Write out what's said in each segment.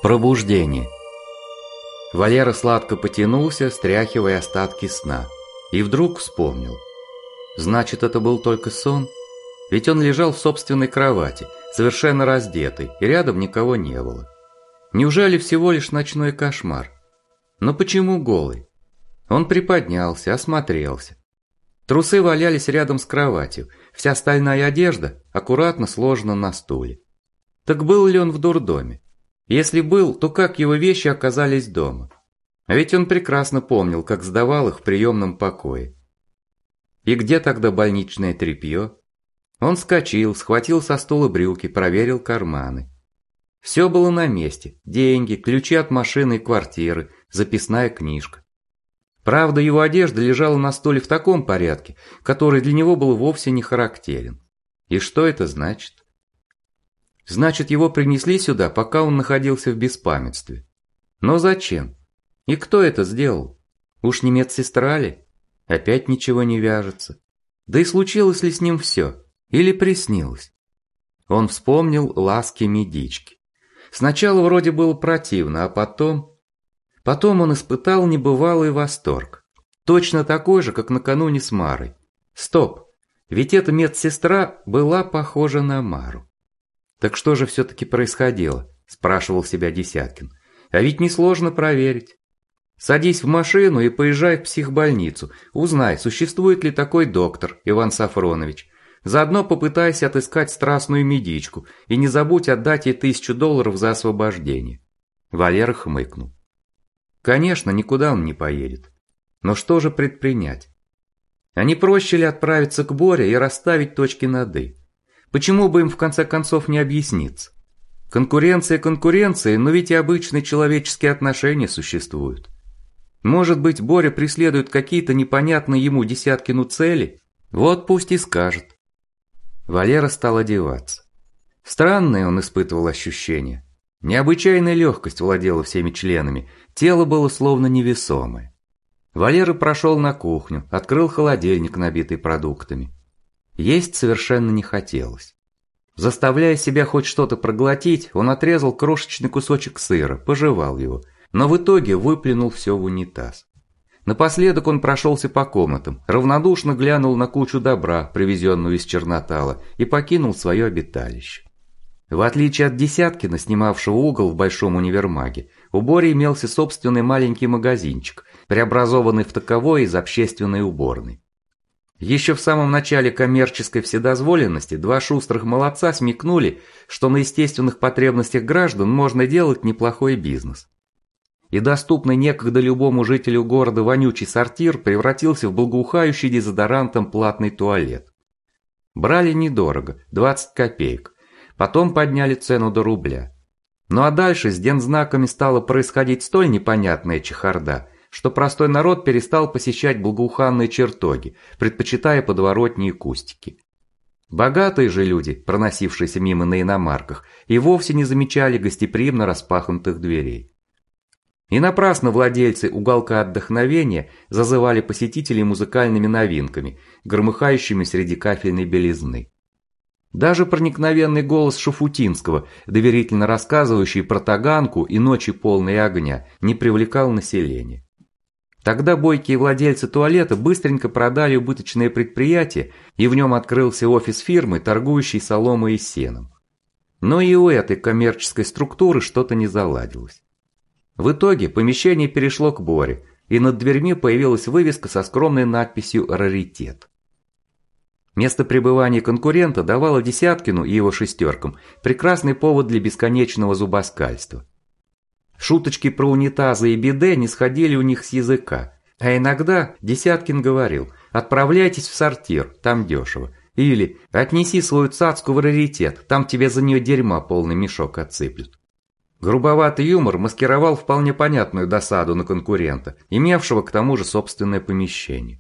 Пробуждение. Валера сладко потянулся, стряхивая остатки сна. И вдруг вспомнил. Значит, это был только сон? Ведь он лежал в собственной кровати, совершенно раздетый, и рядом никого не было. Неужели всего лишь ночной кошмар? Но почему голый? Он приподнялся, осмотрелся. Трусы валялись рядом с кроватью, вся остальная одежда аккуратно сложена на стуле. Так был ли он в дурдоме? Если был, то как его вещи оказались дома? А ведь он прекрасно помнил, как сдавал их в приемном покое. И где тогда больничное тряпье? Он вскочил, схватил со стула брюки, проверил карманы. Все было на месте: деньги, ключи от машины и квартиры, записная книжка. Правда, его одежда лежала на столе в таком порядке, который для него был вовсе не характерен. И что это значит? Значит, его принесли сюда, пока он находился в беспамятстве. Но зачем? И кто это сделал? Уж не медсестра ли? Опять ничего не вяжется. Да и случилось ли с ним все? Или приснилось? Он вспомнил ласки медички. Сначала вроде было противно, а потом... Потом он испытал небывалый восторг. Точно такой же, как накануне с Марой. Стоп, ведь эта медсестра была похожа на Мару. Так что же все-таки происходило? Спрашивал себя Десяткин. А ведь несложно проверить. Садись в машину и поезжай в психбольницу. Узнай, существует ли такой доктор, Иван Сафронович. Заодно попытайся отыскать страстную медичку и не забудь отдать ей $1000 за освобождение. Валера хмыкнул. Конечно, никуда он не поедет. Но что же предпринять? А не проще ли отправиться к Боре и расставить точки над «и»? Почему бы им в конце концов не объясниться? Конкуренция конкуренцией, но ведь и обычные человеческие отношения существуют. Может быть, Боря преследует какие-то непонятные ему Десяткину цели? Вот пусть и скажет. Валера стал одеваться. Странное он испытывал ощущение. Необычайная легкость владела всеми членами, тело было словно невесомое. Валера прошел на кухню, открыл холодильник, набитый продуктами. Есть совершенно не хотелось. Заставляя себя хоть что-то проглотить, он отрезал крошечный кусочек сыра, пожевал его, но в итоге выплюнул все в унитаз. Напоследок он прошелся по комнатам, равнодушно глянул на кучу добра, привезенную из Чернотала, и покинул свое обиталище. В отличие от Десяткина, снимавшего угол в большом универмаге, у Бори имелся собственный маленький магазинчик, преобразованный в таковой из общественной уборной. Еще в самом начале коммерческой вседозволенности два шустрых молодца смекнули, что на естественных потребностях граждан можно делать неплохой бизнес. И доступный некогда любому жителю города вонючий сортир превратился в благоухающий дезодорантом платный туалет. Брали недорого, 20 копеек. Потом подняли цену до рубля. Ну а дальше с дензнаками стала происходить столь непонятная чехарда, что простой народ перестал посещать благоуханные чертоги, предпочитая подворотни и кустики. Богатые же люди, проносившиеся мимо на иномарках, и вовсе не замечали гостеприимно распахнутых дверей. И напрасно владельцы уголка отдохновения зазывали посетителей музыкальными новинками, громыхающими среди кафельной белизны. Даже проникновенный голос Шафутинского, доверительно рассказывающий про Таганку и ночи полные огня, не привлекал население. Тогда бойкие владельцы туалета быстренько продали убыточное предприятие, и в нем открылся офис фирмы, торгующей соломой и сеном. Но и у этой коммерческой структуры что-то не заладилось. В итоге помещение перешло к Боре, и над дверьми появилась вывеска со скромной надписью «Раритет». Место пребывания конкурента давало Десяткину и его шестеркам прекрасный повод для бесконечного зубоскальства. Шуточки про унитазы и биде не сходили у них с языка, а иногда Десяткин говорил: «Отправляйтесь в сортир, там дешево», или «Отнеси свою цацку в Раритет, там тебе за нее дерьма полный мешок отсыплют». Грубоватый юмор маскировал вполне понятную досаду на конкурента, имевшего к тому же собственное помещение.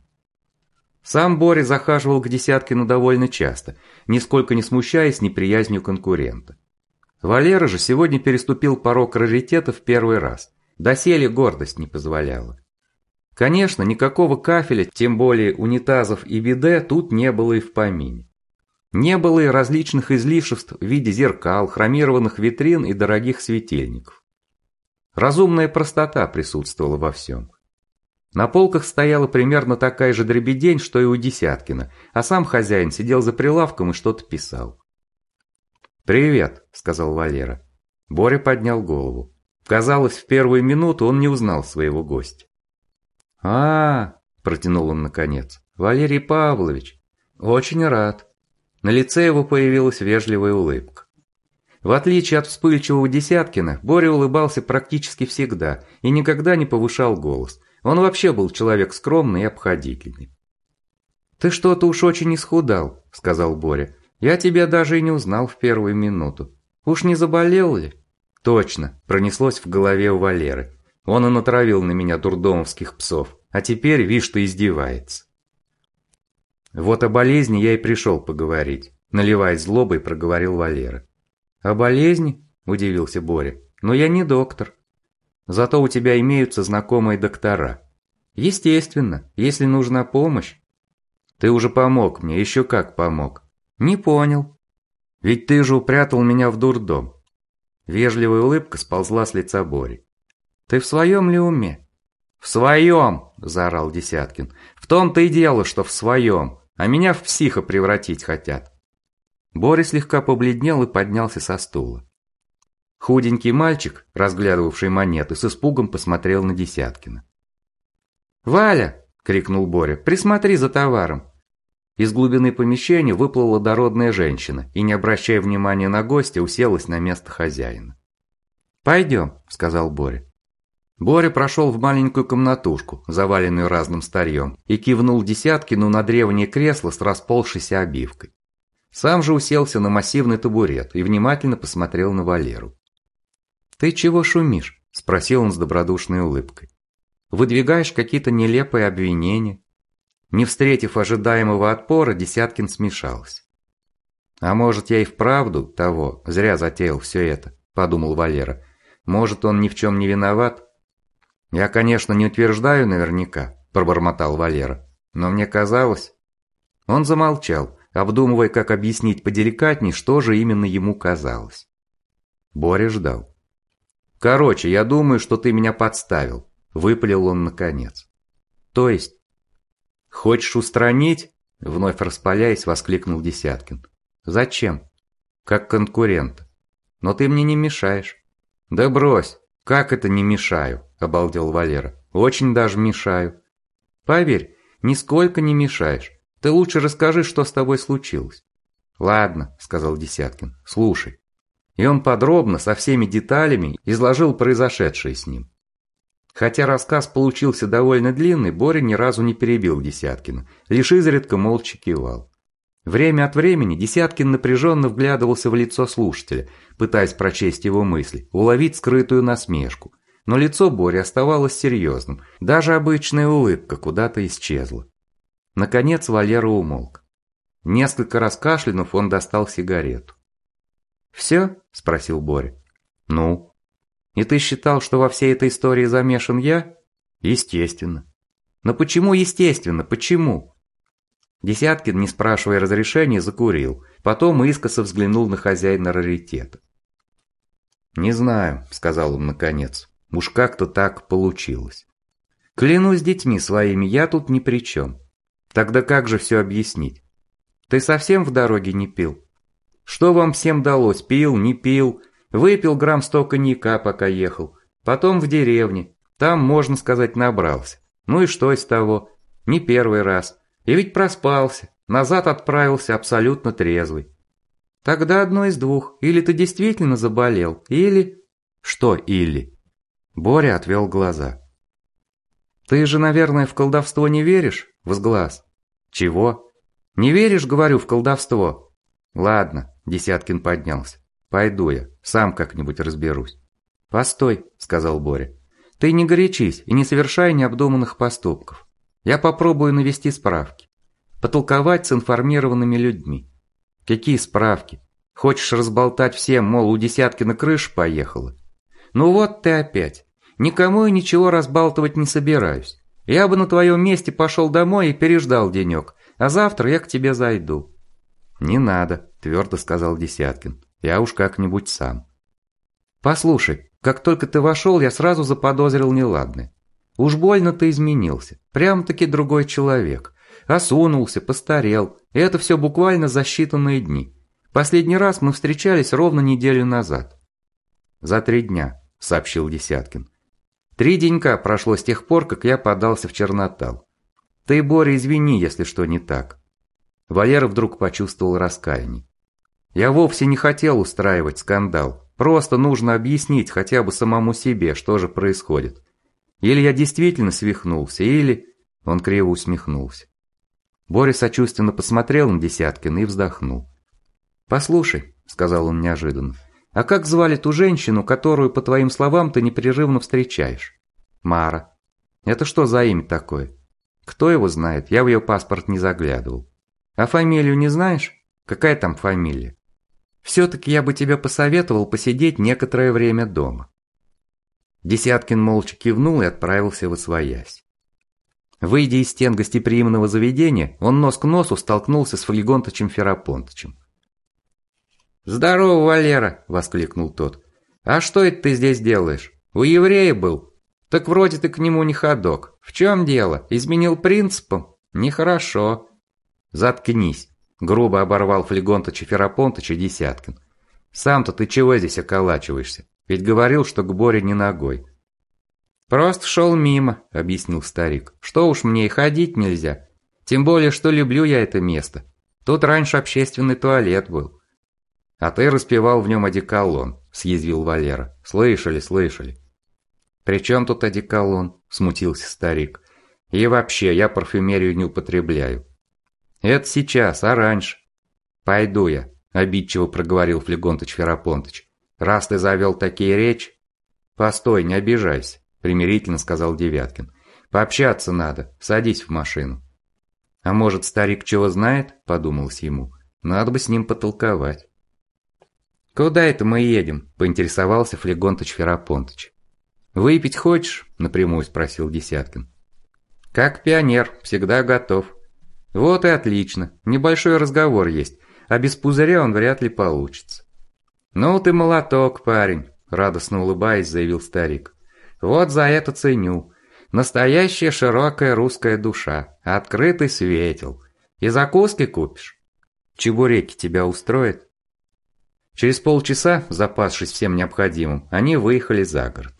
Сам Боря захаживал к Десяткину довольно часто, нисколько не смущаясь неприязнью конкурента. Валера же сегодня переступил порог Раритета в первый раз. Доселе гордость не позволяла. Конечно, никакого кафеля, тем более унитазов и биде, тут не было и в помине. Не было и различных излишеств в виде зеркал, хромированных витрин и дорогих светильников. Разумная простота присутствовала во всем. На полках стояла примерно такая же дребедень, что и у Десяткина, а сам хозяин сидел за прилавком и что-то писал. «Привет», — сказал Валера. Боря поднял голову. Казалось, в первую минуту он не узнал своего гостя. Протянул он наконец. «Валерий Павлович, очень рад». На лице его появилась вежливая улыбка. В отличие от вспыльчивого Десяткина, Боря улыбался практически всегда и никогда не повышал голос. Он вообще был человек скромный и обходительный. «Ты что-то уж очень исхудал», — сказал Боря. «Я тебя даже и не узнал в первую минуту. Уж не заболел ли?» «Точно», — пронеслось в голове у Валеры. «Он и натравил на меня дурдомовских псов, а теперь, видишь, что издевается». «Вот о болезни я и пришел поговорить», — наливаясь злобой, проговорил Валера. «О болезни?» – удивился Боря. «Но я не доктор. Зато у тебя имеются знакомые доктора. Естественно, если нужна помощь». «Ты уже помог мне, еще как помог». «Не понял». «Ведь ты же упрятал меня в дурдом». Вежливая улыбка сползла с лица Бори. «Ты в своем ли уме?» «В своем!» – заорал Десяткин. «В том-то и дело, что в своем, а меня в психа превратить хотят». Боря слегка побледнел и поднялся со стула. Худенький мальчик, разглядывавший монеты, с испугом посмотрел на Десяткина. «Валя!» – крикнул Боря. «Присмотри за товаром!» Из глубины помещения выплыла дородная женщина и, не обращая внимания на гостя, уселась на место хозяина. «Пойдем», – сказал Боря. Боря прошел в маленькую комнатушку, заваленную разным старьем, и кивнул Десяткину на древнее кресло с расползшейся обивкой. Сам же уселся на массивный табурет и внимательно посмотрел на Валеру. «Ты чего шумишь?» – спросил он с добродушной улыбкой. «Выдвигаешь какие-то нелепые обвинения?» Не встретив ожидаемого отпора, Десяткин смешался. «А может, я и вправду того, зря затеял все это», – подумал Валера. «Может, он ни в чем не виноват?» «Я, конечно, не утверждаю наверняка», – пробормотал Валера. «Но мне казалось...» Он замолчал, обдумывая, как объяснить поделикатней, что же именно ему казалось. Боря ждал. «Короче, я думаю, что ты меня подставил», – выпалил он наконец. «То есть?» «Хочешь устранить?» – вновь распаляясь, воскликнул Десяткин. «Зачем?» «Как конкурента. Но ты мне не мешаешь». «Да брось, как это не мешаю?» – обалдел Валера. «Очень даже мешаю». «Поверь, нисколько не мешаешь. Ты лучше расскажи, что с тобой случилось». «Ладно», – сказал Десяткин, – «слушай». И он подробно, со всеми деталями, изложил произошедшее с ним. Хотя рассказ получился довольно длинный, Боря ни разу не перебил Десяткина, лишь изредка молча кивал. Время от времени Десяткин напряженно вглядывался в лицо слушателя, пытаясь прочесть его мысли, уловить скрытую насмешку. Но лицо Бори оставалось серьезным, даже обычная улыбка куда-то исчезла. Наконец Валера умолк. Несколько раз кашлянув, он достал сигарету. «Все?» – спросил Боря. «Ну?» «И ты считал, что во всей этой истории замешан я?» «Естественно». «Но почему естественно? Почему?» Десяткин, не спрашивая разрешения, закурил, потом искоса взглянул на хозяина раритета. «Не знаю», – сказал он наконец, – «уж как-то так получилось. Клянусь детьми своими, я тут ни при чем. Тогда как же все объяснить? Ты совсем в дороге не пил? Что вам всем далось? Пил, не пил? Выпил грамм 100 коньяка, пока ехал. Потом в деревне. Там, можно сказать, набрался. Ну и что из того? Не первый раз. И ведь проспался. Назад отправился абсолютно трезвый. Тогда одно из двух. Или ты действительно заболел, или... Что или? Боря отвел глаза. Ты же, наверное, в колдовство не веришь? Возглас. Чего? Не веришь, говорю, в колдовство? Ладно, Десяткин поднялся. Пойду я, сам как-нибудь разберусь. Постой, сказал Боря. Ты не горячись и не совершай необдуманных поступков. Я попробую навести справки. Потолковать с информированными людьми. Какие справки? Хочешь разболтать всем, мол, у Десяткина крыша поехала? Ну вот ты опять. Никому и ничего разбалтывать не собираюсь. Я бы на твоем месте пошел домой и переждал денек, а завтра я к тебе зайду. Не надо, твердо сказал Десяткин. Я уж как-нибудь сам. Послушай, Как только ты вошел, я сразу заподозрил неладное. Уж больно ты изменился, прям-таки другой человек. Осунулся, постарел, и это все буквально за считанные дни. Последний раз мы встречались ровно неделю назад». «За 3 дня», – сообщил Десяткин. 3 денька прошло с тех пор, как я подался в Чернотал. Ты, Боря, извини, если что не так». Валера вдруг почувствовал раскаяние. «Я вовсе не хотел устраивать скандал. Просто нужно объяснить хотя бы самому себе, что же происходит. Или я действительно свихнулся, или...» Он криво усмехнулся. Боря сочувственно посмотрел на Десяткина и вздохнул. «Послушай», – сказал он неожиданно, – «а как звали ту женщину, которую, по твоим словам, ты непрерывно встречаешь?» «Мара». «Это что за имя такое?» «Кто его знает, я в ее паспорт не заглядывал». «А фамилию не знаешь? Какая там фамилия?» «Все-таки я бы тебе посоветовал посидеть некоторое время дома». Десяткин молча кивнул и отправился восвоясь. Выйдя из стен гостеприимного заведения, он нос к носу столкнулся с Флегонтычем Ферапонтычем. «Здорово, Валера!» – воскликнул тот. «А что это ты здесь делаешь? У еврея был? Так вроде ты к нему не ходок. В чем дело? Изменил принципом? Нехорошо». «Заткнись!» – грубо оборвал Флегонтыча Ферапонтыча Десяткин. «Сам-то ты чего здесь околачиваешься? Ведь говорил, что к Боре не ногой». «Просто шел мимо», – объяснил старик. «Что уж мне и ходить нельзя. Тем более, что люблю я это место. Тут раньше общественный туалет был». «А ты распевал в нем одеколон», – съязвил Валера. «Слышали, слышали». «При чем тут одеколон?» – смутился старик. «И вообще, я парфюмерию не употребляю». «Это сейчас, а раньше?» «Пойду я», – обидчиво проговорил Флегонтыч Ферапонтыч. «Раз ты завел такие речи...» «Постой, не обижайся», – примирительно сказал Девяткин. «Пообщаться надо, садись в машину». «А может, старик чего знает?» – подумалось ему. «Надо бы с ним потолковать». «Куда это мы едем?» – поинтересовался Флегонтыч Ферапонтыч. «Выпить хочешь?» – напрямую спросил Десяткин. «Как пионер, всегда готов». «Вот и отлично, небольшой разговор есть, а без пузыря он вряд ли получится». «Ну ты молоток, парень», – радостно улыбаясь, заявил старик. «Вот за это ценю. Настоящая широкая русская душа, открытый светил. И закуски купишь? Чебуреки тебя устроят?» Через полчаса, запасшись всем необходимым, они выехали за город.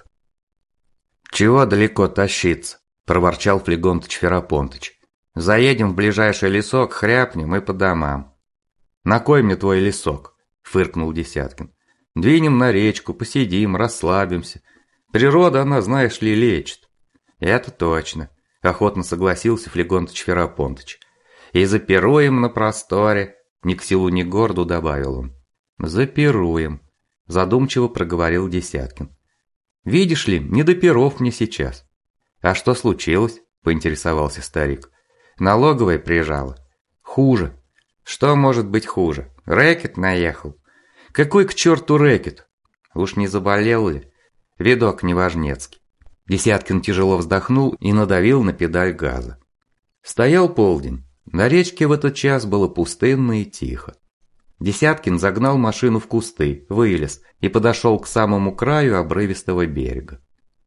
«Чего далеко тащиться?» – проворчал Флегонтыч Ферапонтыч. «Заедем в ближайший лесок, хряпнем и по домам». «На кой мне твой лесок?» – фыркнул Десяткин. «Двинем на речку, посидим, расслабимся. Природа, она, знаешь ли, лечит». «Это точно», – охотно согласился Флегонтыч Ферапонтыч. «И запируем на просторе», – ни к селу, ни к городу добавил он. «Запируем», – задумчиво проговорил Десяткин. «Видишь ли, не до перов мне сейчас». «А что случилось?» – поинтересовался старик. «Налоговая прижала». «Хуже». «Что может быть хуже? Рэкет наехал». «Какой к черту рэкет?» «Уж не заболел ли?» «Видок неважнецкий». Десяткин тяжело вздохнул и надавил на педаль газа. Стоял полдень. На речке в этот час было пустынно и тихо. Десяткин загнал машину в кусты, вылез и подошел к самому краю обрывистого берега.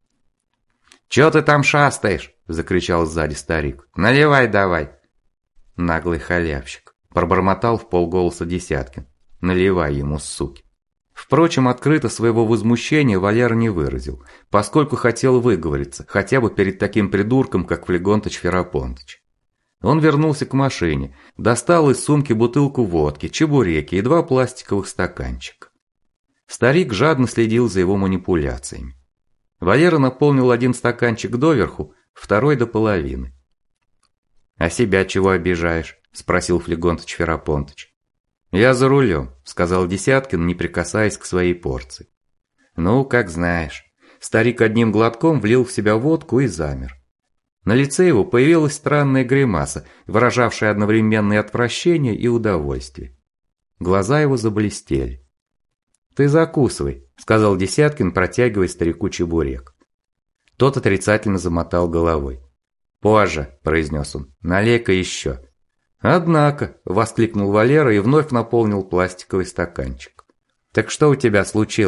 «Чё ты там шастаешь?» – закричал сзади старик. «Наливай давай!» «Наглый халявщик», – пробормотал вполголоса Десяткин. «Наливай ему, суки!» Впрочем, открыто своего возмущения Валера не выразил, поскольку хотел выговориться, хотя бы перед таким придурком, как Флегонтыч Ферапонтыч. Он вернулся к машине, достал из сумки бутылку водки, чебуреки и 2 пластиковых стаканчика. Старик жадно следил за его манипуляциями. Валера наполнил 1 стаканчик доверху, 2 до половины. «А себя чего обижаешь?» – спросил Флегонтыч Ферапонтыч. «Я за рулем», – сказал Десяткин, не прикасаясь к своей порции. «Ну, как знаешь». Старик одним глотком влил в себя водку и замер. На лице его появилась странная гримаса, выражавшая одновременно и отвращение, и удовольствие. Глаза его заблестели. «Ты закусывай», – сказал Десяткин, протягивая старику чебурек. Тот отрицательно замотал головой. «Позже», – произнес он, – «налей-ка еще». «Однако», – воскликнул Валера и вновь наполнил пластиковый стаканчик. «Так что у тебя случилось?»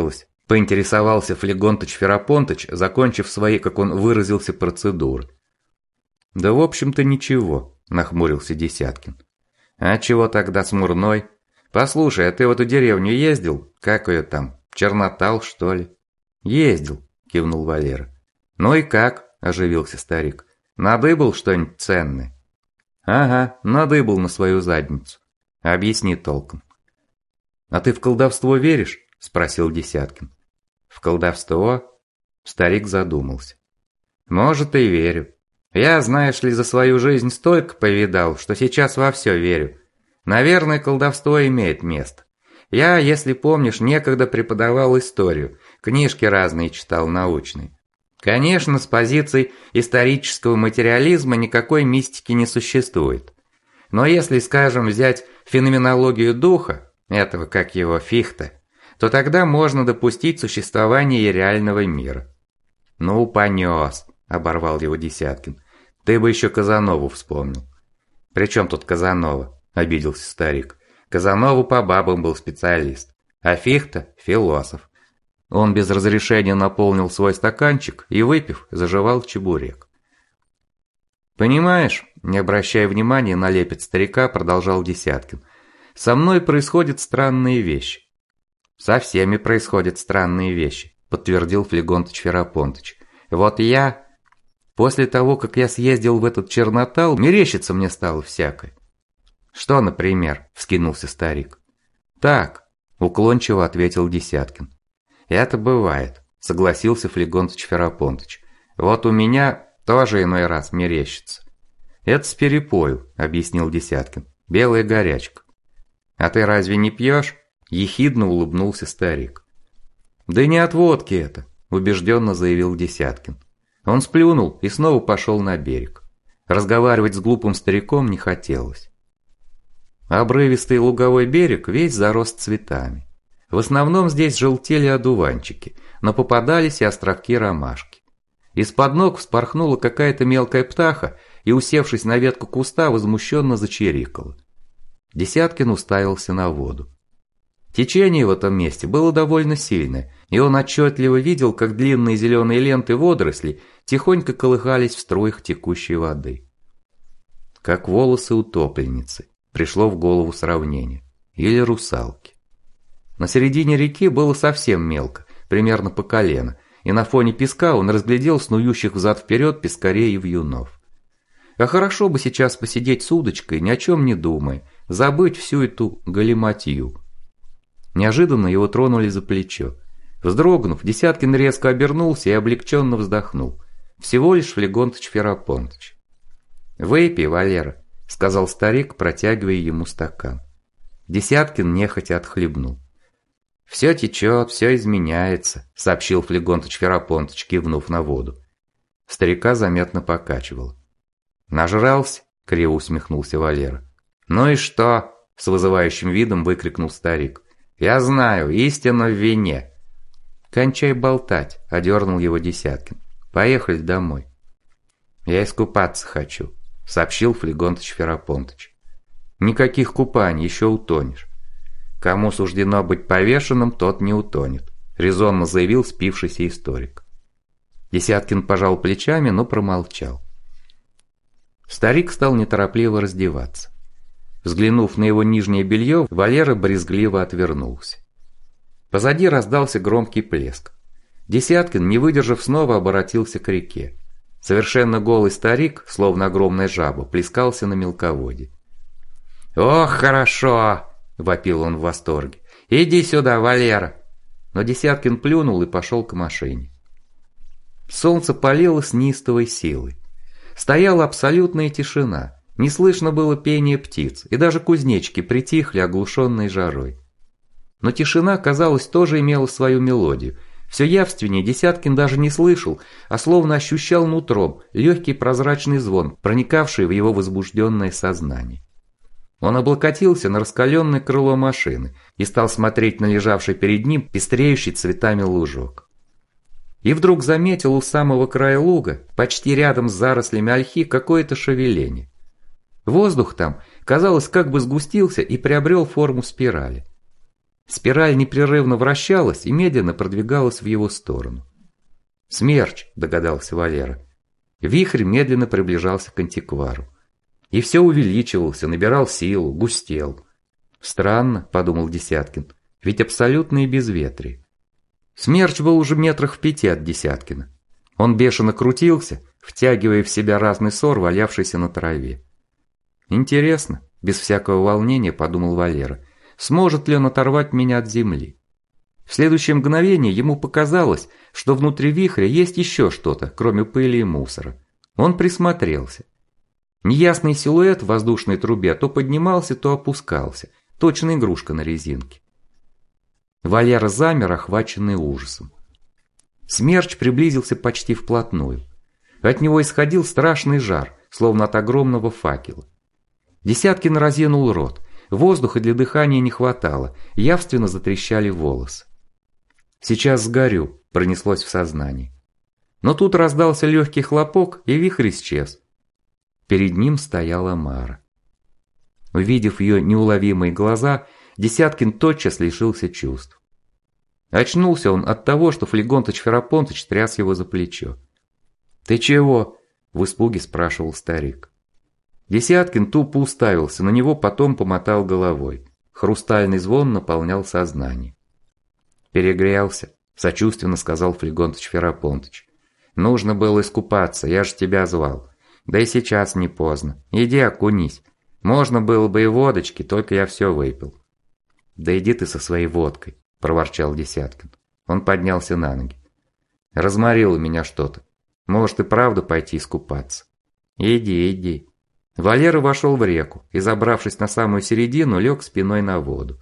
Поинтересовался Флегонтыч Ферапонтыч, закончив свои, как он выразился, процедуры. Да в общем-то ничего, нахмурился Десяткин. А чего тогда смурной? Послушай, а ты в эту деревню ездил? Как ее там? Чернотал, что ли? Ездил, кивнул Валера. Ну и как? Оживился старик. Надыбал что-нибудь ценное? Ага, надыбал на свою задницу. Объясни толком. А ты в колдовство веришь? Спросил Десяткин. В колдовство? Старик задумался. Может, и верю. Я, знаешь ли, за свою жизнь столько повидал, что сейчас во все верю. Наверное, колдовство имеет место. Я, если помнишь, некогда преподавал историю, книжки разные читал научные. Конечно, с позиций исторического материализма никакой мистики не существует. Но если, скажем, взять феноменологию духа, этого как его Фихте, то тогда можно допустить существование реального мира. Ну, понес, оборвал его Десяткин. Ты бы еще Казанову вспомнил. При чем тут Казанова? Обиделся старик. Казанову по бабам был специалист, а Фихте – философ. Он без разрешения наполнил свой стаканчик и, выпив, заживал чебурек. «Понимаешь, не обращая внимания на лепет старика, продолжал Десяткин, со мной происходят странные вещи». «Со всеми происходят странные вещи», подтвердил Флегонтыч Ферапонтыч. «Вот я, после того, как я съездил в этот Чернотал, мерещится мне стало всякое». «Что, например?» – вскинулся старик. «Так», – уклончиво ответил Десяткин. «Это бывает», – согласился Флегонтыч Ферапонтыч. «Вот у меня тоже иной раз мерещится». «Это с перепою», – объяснил Десяткин. «Белая горячка». «А ты разве не пьешь?» – ехидно улыбнулся старик. «Да не от водки это», – убежденно заявил Десяткин. Он сплюнул и снова пошел на берег. Разговаривать с глупым стариком не хотелось. Обрывистый луговой берег весь зарос цветами. В основном здесь желтели одуванчики, но попадались и островки ромашки. Из-под ног вспорхнула какая-то мелкая птаха и, усевшись на ветку куста, возмущенно зачирикала. Десяткин уставился на воду. Течение в этом месте было довольно сильное, и он отчетливо видел, как длинные зеленые ленты водорослей тихонько колыхались в струях текущей воды. Как волосы утопленницы, пришло в голову сравнение. Или русалки. На середине реки было совсем мелко, примерно по колено, и на фоне песка он разглядел снующих взад-вперед пескарей и вьюнов. А хорошо бы сейчас посидеть с удочкой, ни о чем не думая, забыть всю эту галиматью. Неожиданно его тронули за плечо. Вздрогнув, Десяткин резко обернулся и облегченно вздохнул. Всего лишь Флегонтыч Ферапонтыч. «Выпей, Валера», — сказал старик, протягивая ему стакан. Десяткин нехотя отхлебнул. «Все течет, все изменяется», — сообщил Флегонтыч Ферапонтыч, кивнув на воду. Старика заметно покачивало. «Нажрался?» — криво усмехнулся Валера. «Ну и что?» — с вызывающим видом выкрикнул старик. «Я знаю, истина в вине». «Кончай болтать», — одернул его Десяткин. «Поехали домой». «Я искупаться хочу», — сообщил Флегонтыч Ферапонтыч. «Никаких купаний, еще утонешь». «Кому суждено быть повешенным, тот не утонет», — резонно заявил спившийся историк. Десяткин пожал плечами, но промолчал. Старик стал неторопливо раздеваться. Взглянув на его нижнее белье, Валера брезгливо отвернулся. Позади раздался громкий плеск. Десяткин, не выдержав, снова обратился к реке. Совершенно голый старик, словно огромная жаба, плескался на мелководье. «Ох, хорошо!» – вопил он в восторге. «Иди сюда, Валера!» Но Десяткин плюнул и пошел к машине. Солнце палило с неистовой силой. Стояла абсолютная тишина. Не слышно было пения птиц, и даже кузнечики притихли, оглушенные жарой. Но тишина, казалось, тоже имела свою мелодию. Все явственнее Десяткин даже не слышал, а словно ощущал нутром легкий прозрачный звон, проникавший в его возбужденное сознание. Он облокотился на раскаленное крыло машины и стал смотреть на лежавший перед ним пестреющий цветами лужок. И вдруг заметил у самого края луга, почти рядом с зарослями ольхи, какое-то шевеление. Воздух там, казалось, как бы сгустился и приобрел форму спирали. Спираль непрерывно вращалась и медленно продвигалась в его сторону. «Смерч», – догадался Валера. Вихрь медленно приближался к антиквару. И все увеличивался, набирал силу, густел. «Странно», – подумал Десяткин, – «ведь абсолютное безветрие». Смерч был уже метрах в 5 от Десяткина. Он бешено крутился, втягивая в себя разный сор, валявшийся на траве. «Интересно», – без всякого волнения подумал Валера, – «сможет ли он оторвать меня от земли?» В следующее мгновение ему показалось, что внутри вихря есть еще что-то, кроме пыли и мусора. Он присмотрелся. Неясный силуэт в воздушной трубе то поднимался, то опускался, точно игрушка на резинке. Валера замер, охваченный ужасом. Смерч приблизился почти вплотную. От него исходил страшный жар, словно от огромного факела. Десяткин разинул рот. Воздуха для дыхания не хватало, явственно затрещали волосы. «Сейчас сгорю», – пронеслось в сознании. Но тут раздался легкий хлопок, и вихрь исчез. Перед ним стояла Мара. Увидев ее неуловимые глаза, Десяткин тотчас лишился чувств. Очнулся он от того, что Флегонтыч Ферапонтыч тряс его за плечо. «Ты чего?» – в испуге спрашивал старик. Десяткин тупо уставился на него, потом помотал головой. Хрустальный звон наполнял сознание. «Перегрелся», – сочувственно сказал Флегонтыч Ферапонтыч. «Нужно было искупаться, я же тебя звал. Да и сейчас не поздно. Иди окунись. Можно было бы и водочки, только я все выпил». «Да иди ты со своей водкой», – проворчал Десяткин. Он поднялся на ноги. «Разморило меня что-то. Может и правда пойти искупаться?» «Иди, иди». Валера вошел в реку и, забравшись на самую середину, лег спиной на воду.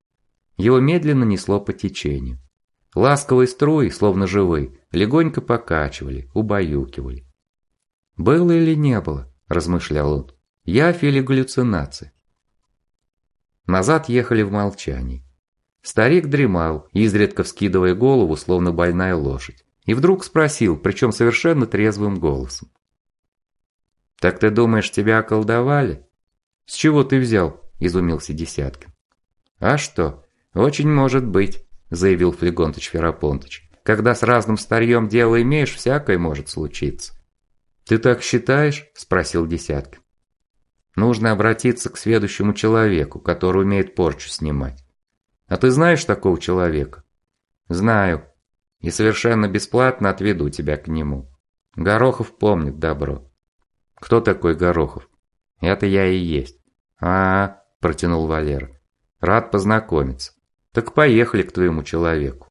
Его медленно несло по течению. Ласковые струи, словно живые, легонько покачивали, убаюкивали. «Было или не было?» – размышлял он. «Явь или галлюцинация?» Назад ехали в молчании. Старик дремал, изредка вскидывая голову, словно больная лошадь, и вдруг спросил, причем совершенно трезвым голосом. «Так ты думаешь, тебя околдовали?» «С чего ты взял?» – изумился Десяткин. «А что? Очень может быть», – заявил Флегонтыч Ферапонтыч. «Когда с разным старьем дело имеешь, всякое может случиться». «Ты так считаешь?» – спросил Десяткин. «Нужно обратиться к сведущему человеку, который умеет порчу снимать. А ты знаешь такого человека?» «Знаю. И совершенно бесплатно отведу тебя к нему. Горохов помнит добро». «Кто такой Горохов?» «Это я и есть». «А-а-а», протянул Валера. «Рад познакомиться. Так поехали к твоему человеку».